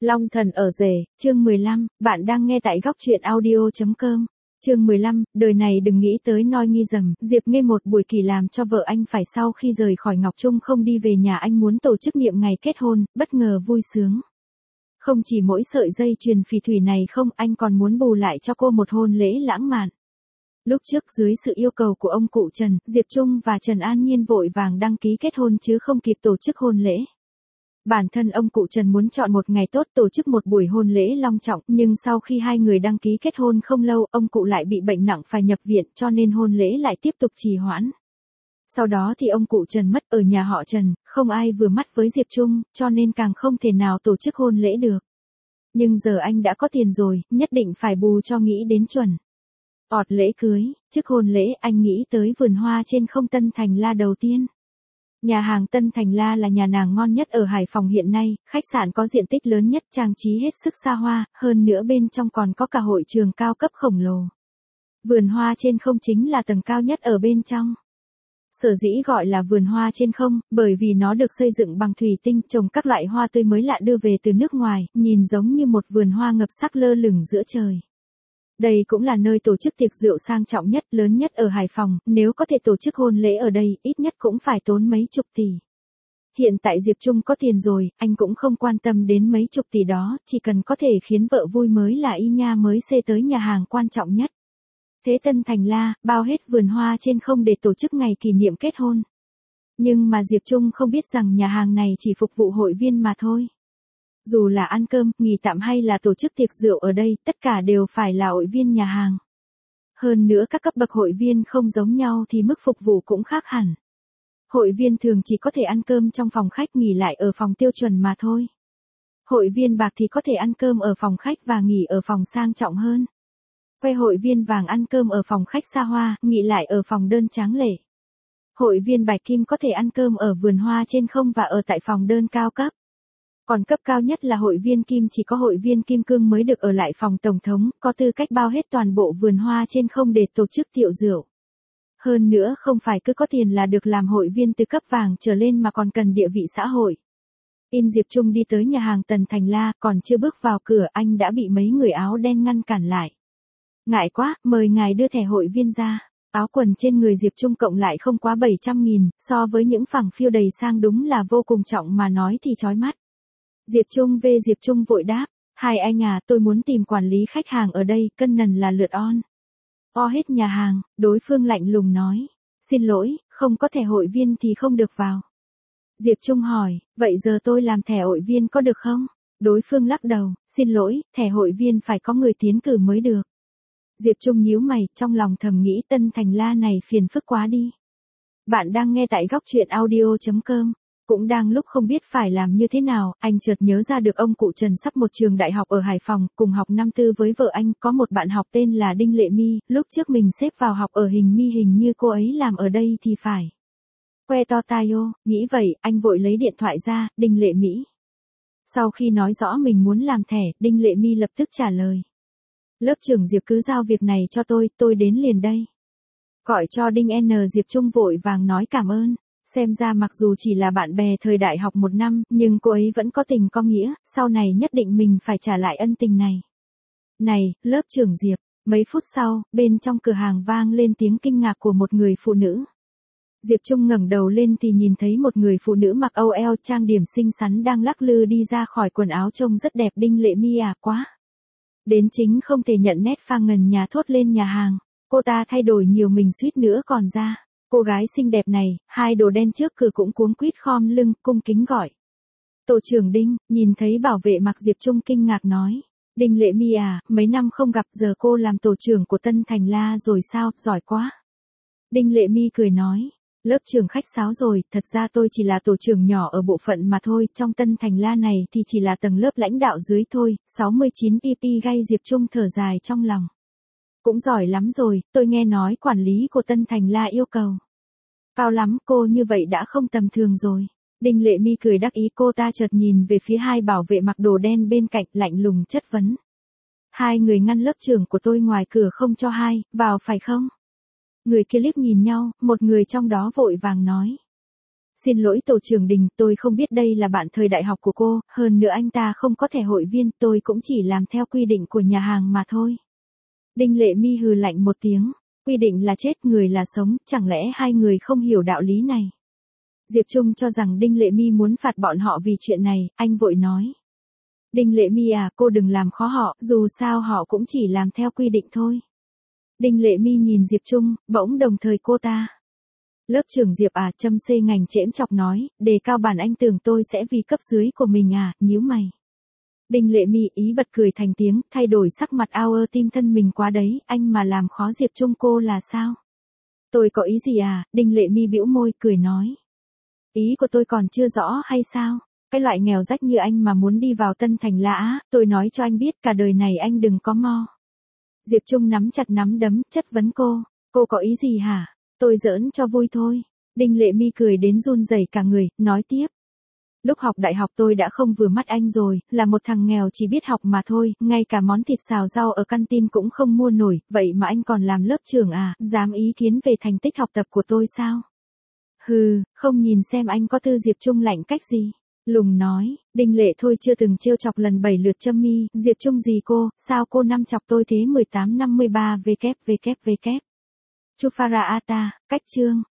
Long thần ở rể, chương 15, bạn đang nghe tại góc truyện audio.com. Chương 15, đời này đừng nghĩ tới noi nghi dầm, Diệp Nghê một buổi kỳ làm cho vợ anh phải sau khi rời khỏi Ngọc Trung không đi về nhà anh muốn tổ chức niệm ngày kết hôn, bất ngờ vui sướng. Không chỉ mỗi sợi dây chuyền phỉ thủy này không, anh còn muốn bù lại cho cô một hôn lễ lãng mạn. Lúc trước dưới sự yêu cầu của ông cụ Trần, Diệp Trung và Trần An Nhiên vội vàng đăng ký kết hôn chứ không kịp tổ chức hôn lễ. Bản thân ông cụ Trần muốn chọn một ngày tốt tổ chức một buổi hôn lễ long trọng, nhưng sau khi hai người đăng ký kết hôn không lâu, ông cụ lại bị bệnh nặng phải nhập viện cho nên hôn lễ lại tiếp tục trì hoãn. Sau đó thì ông cụ Trần mất, ở nhà họ Trần, không ai vừa mắt với Diệp Trung, cho nên càng không thể nào tổ chức hôn lễ được. Nhưng giờ anh đã có tiền rồi, nhất định phải bù cho nghĩ đến chuẩn. Ọt lễ cưới, trước hôn lễ anh nghĩ tới vườn hoa trên không Tân Thành La đầu tiên. Nhà hàng Tân Thành La là nhà nàng ngon nhất ở Hải Phòng hiện nay, khách sạn có diện tích lớn nhất, trang trí hết sức xa hoa, hơn nữa bên trong còn có cả hội trường cao cấp khổng lồ. Vườn hoa trên không chính là tầng cao nhất ở bên trong. Sở dĩ gọi là vườn hoa trên không, bởi vì nó được xây dựng bằng thủy tinh, trồng các loại hoa tươi mới lạ đưa về từ nước ngoài, nhìn giống như một vườn hoa ngập sắc lơ lửng giữa trời. Đây cũng là nơi tổ chức tiệc rượu sang trọng nhất, lớn nhất ở Hải Phòng, nếu có thể tổ chức hôn lễ ở đây, ít nhất cũng phải tốn mấy chục tỷ. Hiện tại Diệp Trung có tiền rồi, anh cũng không quan tâm đến mấy chục tỷ đó, chỉ cần có thể khiến vợ vui mới là y nha mới xê tới nhà hàng quan trọng nhất. Thế Tân Thành La, bao hết vườn hoa trên không để tổ chức ngày kỷ niệm kết hôn. Nhưng mà Diệp Trung không biết rằng nhà hàng này chỉ phục vụ hội viên mà thôi. Dù là ăn cơm, nghỉ tạm hay là tổ chức tiệc rượu ở đây, tất cả đều phải là hội viên nhà hàng. Hơn nữa các cấp bậc hội viên không giống nhau thì mức phục vụ cũng khác hẳn. Hội viên thường chỉ có thể ăn cơm trong phòng khách, nghỉ lại ở phòng tiêu chuẩn mà thôi. Hội viên bạc thì có thể ăn cơm ở phòng khách và nghỉ ở phòng sang trọng hơn. Quay hội viên vàng ăn cơm ở phòng khách xa hoa, nghỉ lại ở phòng đơn tráng lệ. Hội viên bạch kim có thể ăn cơm ở vườn hoa trên không và ở tại phòng đơn cao cấp. Còn cấp cao nhất là hội viên kim, chỉ có hội viên kim cương mới được ở lại phòng tổng thống, có tư cách bao hết toàn bộ vườn hoa trên không để tổ chức tiệc rượu. Hơn nữa không phải cứ có tiền là được làm hội viên từ cấp vàng trở lên mà còn cần địa vị xã hội. Diệp Trung đi tới nhà hàng Tân Thành La, còn chưa bước vào cửa anh đã bị mấy người áo đen ngăn cản lại. Ngại quá, mời ngài đưa thẻ hội viên ra. Áo quần trên người Diệp Trung cộng lại không quá 700.000, so với những phẳng phiu đầy sang đúng là vô cùng trọng mà nói thì chói mắt. Diệp Trung vội đáp, hai anh à, tôi muốn tìm quản lý khách hàng ở đây, cân nần là lượt on. O hết nhà hàng, đối phương lạnh lùng nói, xin lỗi, không có thẻ hội viên thì không được vào. Diệp Trung hỏi, vậy giờ tôi làm thẻ hội viên có được không? Đối phương lắc đầu, xin lỗi, thẻ hội viên phải có người tiến cử mới được. Diệp Trung nhíu mày, trong lòng thầm nghĩ Tân Thành La này phiền phức quá đi. Bạn đang nghe tại góc truyện audio.com. Cũng đang lúc không biết phải làm như thế nào, anh chợt nhớ ra được ông cụ Trần sắp một trường đại học ở Hải Phòng, cùng học năm tư với vợ anh, có một bạn học tên là Đinh Lệ My, lúc trước mình xếp vào học ở hình như cô ấy làm ở đây thì phải. Que to tai ô, nghĩ vậy, anh vội lấy điện thoại ra, Đinh Lệ Mỹ. Sau khi nói rõ mình muốn làm thẻ, Đinh Lệ My lập tức trả lời. Lớp trưởng Diệp cứ giao việc này cho tôi đến liền đây. Gọi cho Đinh N. Diệp Trung vội vàng nói cảm ơn. Xem ra mặc dù chỉ là bạn bè thời đại học một năm, nhưng cô ấy vẫn có tình có nghĩa, sau này nhất định mình phải trả lại ân tình này. Này, lớp trưởng Diệp, mấy phút sau, bên trong cửa hàng vang lên tiếng kinh ngạc của một người phụ nữ. Diệp Trung ngẩng đầu lên thì nhìn thấy một người phụ nữ mặc âu eo trang điểm xinh xắn đang lắc lư đi ra khỏi quần áo trông rất đẹp. Đinh Lệ My à, quá. Đến chính không thể nhận nét pha ngần nhà thốt lên nhà hàng, cô ta thay đổi nhiều mình suýt nữa còn ra. Cô gái xinh đẹp này, hai đồ đen trước cửa cũng cuống quýt khom lưng, cung kính gọi. Tổ trưởng Đinh, nhìn thấy bảo vệ mặc Diệp Trung kinh ngạc nói. Đinh Lệ My à, mấy năm không gặp giờ cô làm tổ trưởng của Tân Thành La rồi sao, giỏi quá. Đinh Lệ My cười nói, lớp trưởng khách sáo rồi, thật ra tôi chỉ là tổ trưởng nhỏ ở bộ phận mà thôi, trong Tân Thành La này thì chỉ là tầng lớp lãnh đạo dưới thôi, 69 pp gây Diệp Trung thở dài trong lòng. Cũng giỏi lắm rồi, tôi nghe nói quản lý của Tân Thành La yêu cầu cao lắm, cô như vậy đã không tầm thường rồi. Đinh Lệ My cười đắc ý, cô ta chợt nhìn về phía hai bảo vệ mặc đồ đen bên cạnh, lạnh lùng chất vấn. Hai người ngăn lớp trưởng của tôi ngoài cửa không cho hai vào phải không? Người kia liếc nhìn nhau, một người trong đó vội vàng nói. Xin lỗi Tổ trưởng Đình, tôi không biết đây là bạn thời đại học của cô, hơn nữa anh ta không có thẻ hội viên, tôi cũng chỉ làm theo quy định của nhà hàng mà thôi. Đinh Lệ Mi hừ lạnh một tiếng, quy định là chết, người là sống, chẳng lẽ hai người không hiểu đạo lý này? Diệp Trung cho rằng Đinh Lệ Mi muốn phạt bọn họ vì chuyện này, anh vội nói. Đinh Lệ Mi à, cô đừng làm khó họ, dù sao họ cũng chỉ làm theo quy định thôi. Đinh Lệ Mi nhìn Diệp Trung, bỗng đồng thời cô ta. Lớp trưởng Diệp à, Châm C ngành chễm chọc nói, đề cao bản anh tưởng tôi sẽ vì cấp dưới của mình à, nhíu mày. Đinh Lệ Mi ý bật cười thành tiếng, thay đổi sắc mặt ao ơ, tim thân mình quá đấy, anh mà làm khó Diệp Trung cô là sao? Tôi có ý gì à? Đinh Lệ Mi bĩu môi, cười nói. Ý của tôi còn chưa rõ hay sao? Cái loại nghèo rách như anh mà muốn đi vào Tân Thành Lã, tôi nói cho anh biết cả đời này anh đừng có mo. Diệp Trung nắm chặt nắm đấm, chất vấn cô có ý gì hả? Tôi giỡn cho vui thôi. Đinh Lệ Mi cười đến run rẩy cả người, nói tiếp. Lúc học đại học tôi đã không vừa mắt anh rồi, là một thằng nghèo chỉ biết học mà thôi, ngay cả món thịt xào rau ở căn tin cũng không mua nổi, vậy mà anh còn làm lớp trưởng à, dám ý kiến về thành tích học tập của tôi sao? Hừ, không nhìn xem anh có tư. Diệp Trung lạnh cách gì? Lùng nói, Đinh Lệ thôi chưa từng trêu chọc lần 7 lượt Châm Mi, Diệp Trung gì cô, sao cô năm chọc tôi thế? 1853 WWW. Chufara Ata, cách chương.